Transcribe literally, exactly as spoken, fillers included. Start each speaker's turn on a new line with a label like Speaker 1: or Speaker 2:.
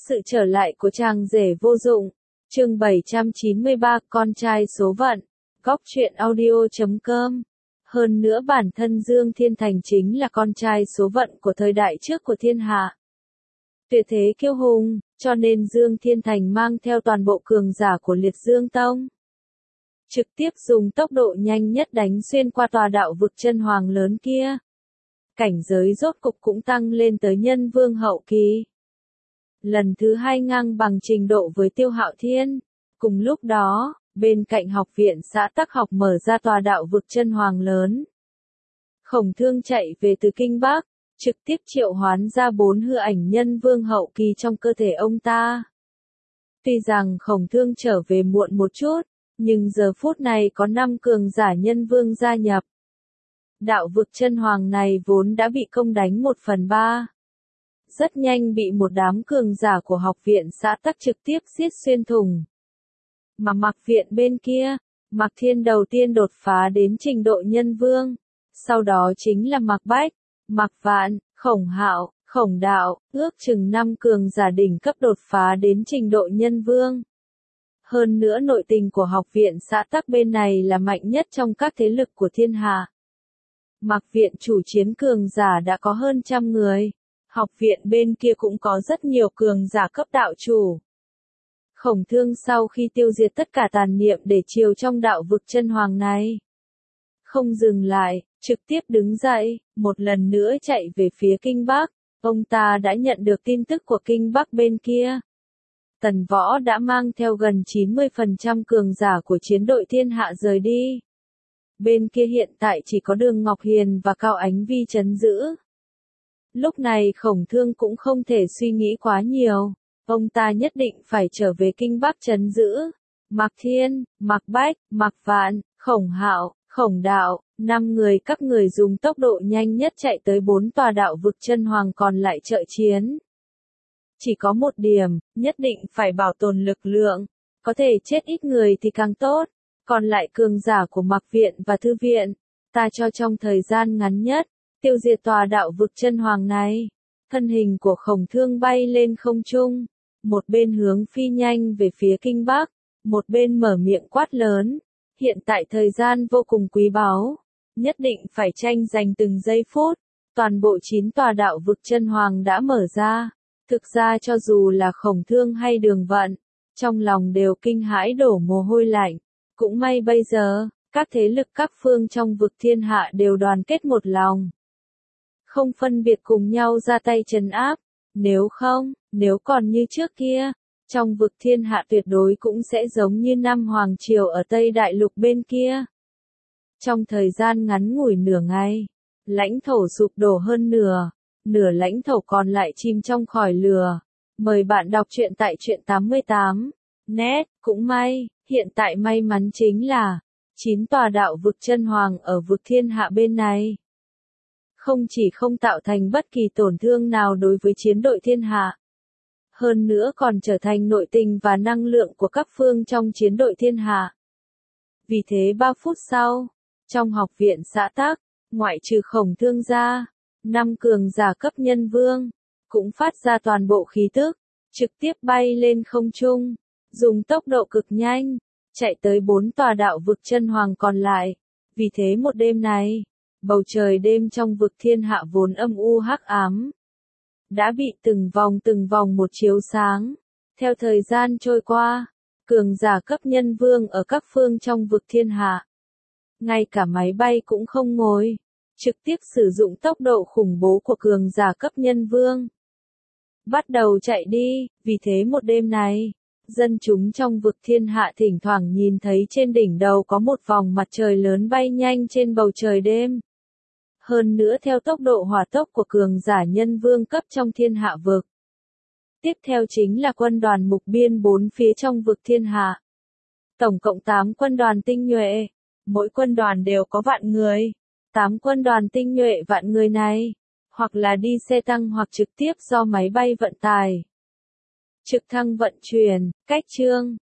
Speaker 1: Sự trở lại của chàng rể vô dụng. Chương bảy trăm chín mươi ba, con trai số phận. Góc truyện audio chấm com. Hơn nữa bản thân Dương Thiên Thành chính là con trai số phận của thời đại trước của thiên hạ. Tuyệt thế kiêu hùng, cho nên Dương Thiên Thành mang theo toàn bộ cường giả của Liệt Dương Tông. Trực tiếp dùng tốc độ nhanh nhất đánh xuyên qua tòa đạo vực chân hoàng lớn kia. Cảnh giới rốt cục cũng tăng lên tới nhân vương hậu kỳ. Lần thứ hai ngang bằng trình độ với Tiêu Hạo Thiên. Cùng lúc đó, bên cạnh học viện xã Tắc Học mở ra tòa đạo vực chân hoàng lớn. Khổng Thương chạy về từ Kinh Bắc, trực tiếp triệu hoán ra bốn hư ảnh nhân vương hậu kỳ trong cơ thể ông ta. Tuy rằng Khổng Thương trở về muộn một chút, nhưng giờ phút này có năm cường giả nhân vương gia nhập. Đạo vực chân hoàng này vốn đã bị công đánh một phần ba. Rất nhanh bị một đám cường giả của học viện xã Tắc trực tiếp giết xuyên thủng. Mà Mạc Viện bên kia, Mạc Thiên đầu tiên đột phá đến trình độ nhân vương. Sau đó chính là Mạc Bách, Mạc Vạn, Khổng Hạo, Khổng Đạo, ước chừng năm cường giả đỉnh cấp đột phá đến trình độ nhân vương. Hơn nữa nội tình của học viện xã Tắc bên này là mạnh nhất trong các thế lực của thiên hạ. Mạc Viện chủ chiến cường giả đã có hơn trăm người. Học viện bên kia cũng có rất nhiều cường giả cấp đạo chủ. Khổng Thương sau khi tiêu diệt tất cả tàn niệm để chiều trong đạo vực chân hoàng này. Không dừng lại, trực tiếp đứng dậy, một lần nữa chạy về phía Kinh Bắc. Ông ta đã nhận được tin tức của Kinh Bắc bên kia. Tần Võ đã mang theo gần chín mươi phần trăm cường giả của chiến đội thiên hạ rời đi. Bên kia hiện tại chỉ có Đường Ngọc Hiền và Cao Ánh Vi trấn giữ. Lúc này Khổng Thương cũng không thể suy nghĩ quá nhiều, ông ta nhất định phải trở về Kinh Bắc trấn giữ. Mạc Thiên, Mạc Bách, Mạc Vạn, Khổng Hạo, Khổng Đạo, năm người các người dùng tốc độ nhanh nhất chạy tới bốn tòa đạo vực chân hoàng còn lại trợ chiến. Chỉ có một điểm, nhất định phải bảo tồn lực lượng, có thể chết ít người thì càng tốt, còn lại cường giả của Mạc Viện và Thư Viện, ta cho trong thời gian ngắn nhất. Tiêu diệt tòa đạo vực chân hoàng này. Thân hình của Khổng Thương bay lên không trung. Một bên hướng phi nhanh về phía Kinh Bắc. Một bên mở miệng quát lớn. Hiện tại thời gian vô cùng quý báu. Nhất định phải tranh giành từng giây phút. Toàn bộ chín tòa đạo vực chân hoàng đã mở ra. Thực ra cho dù là Khổng Thương hay Đường Vận. Trong lòng đều kinh hãi đổ mồ hôi lạnh. Cũng may bây giờ, các thế lực các phương trong vực thiên hạ đều đoàn kết một lòng. Không phân biệt cùng nhau ra tay trấn áp, nếu không, nếu còn như trước kia, trong vực thiên hạ tuyệt đối cũng sẽ giống như năm hoàng triều ở Tây Đại Lục bên kia. Trong thời gian ngắn ngủi nửa ngày, lãnh thổ sụp đổ hơn nửa, nửa lãnh thổ còn lại chìm trong khỏi lửa. Mời bạn đọc truyện tại truyện tám mươi tám. Net, cũng may, hiện tại may mắn chính là, chín tòa đạo vực chân hoàng ở vực thiên hạ bên này. Không chỉ không tạo thành bất kỳ tổn thương nào đối với chiến đội thiên hạ. Hơn nữa còn trở thành nội tình và năng lượng của các phương trong chiến đội thiên hạ. Vì thế ba phút sau, trong học viện xã Tắc, ngoại trừ Khổng Thương ra, năm cường giả cấp nhân vương, cũng phát ra toàn bộ khí tức, trực tiếp bay lên không trung, dùng tốc độ cực nhanh, chạy tới bốn tòa đạo vực chân hoàng còn lại. Vì thế một đêm này, bầu trời đêm trong vực thiên hạ vốn âm u hắc ám, đã bị từng vòng từng vòng một chiếu sáng. Theo thời gian trôi qua, cường giả cấp nhân vương ở các phương trong vực thiên hạ, ngay cả máy bay cũng không ngồi, trực tiếp sử dụng tốc độ khủng bố của cường giả cấp nhân vương. Bắt đầu chạy đi, vì thế một đêm này, dân chúng trong vực thiên hạ thỉnh thoảng nhìn thấy trên đỉnh đầu có một vòng mặt trời lớn bay nhanh trên bầu trời đêm. Hơn nữa theo tốc độ hỏa tốc của cường giả nhân vương cấp trong thiên hạ vực. Tiếp theo chính là quân đoàn mục biên bốn phía trong vực thiên hạ. Tổng cộng tám quân đoàn tinh nhuệ, mỗi quân đoàn đều có vạn người. tám quân đoàn tinh nhuệ vạn người này, hoặc là đi xe tăng hoặc trực tiếp do máy bay vận tải. Trực thăng vận chuyển, cách trương,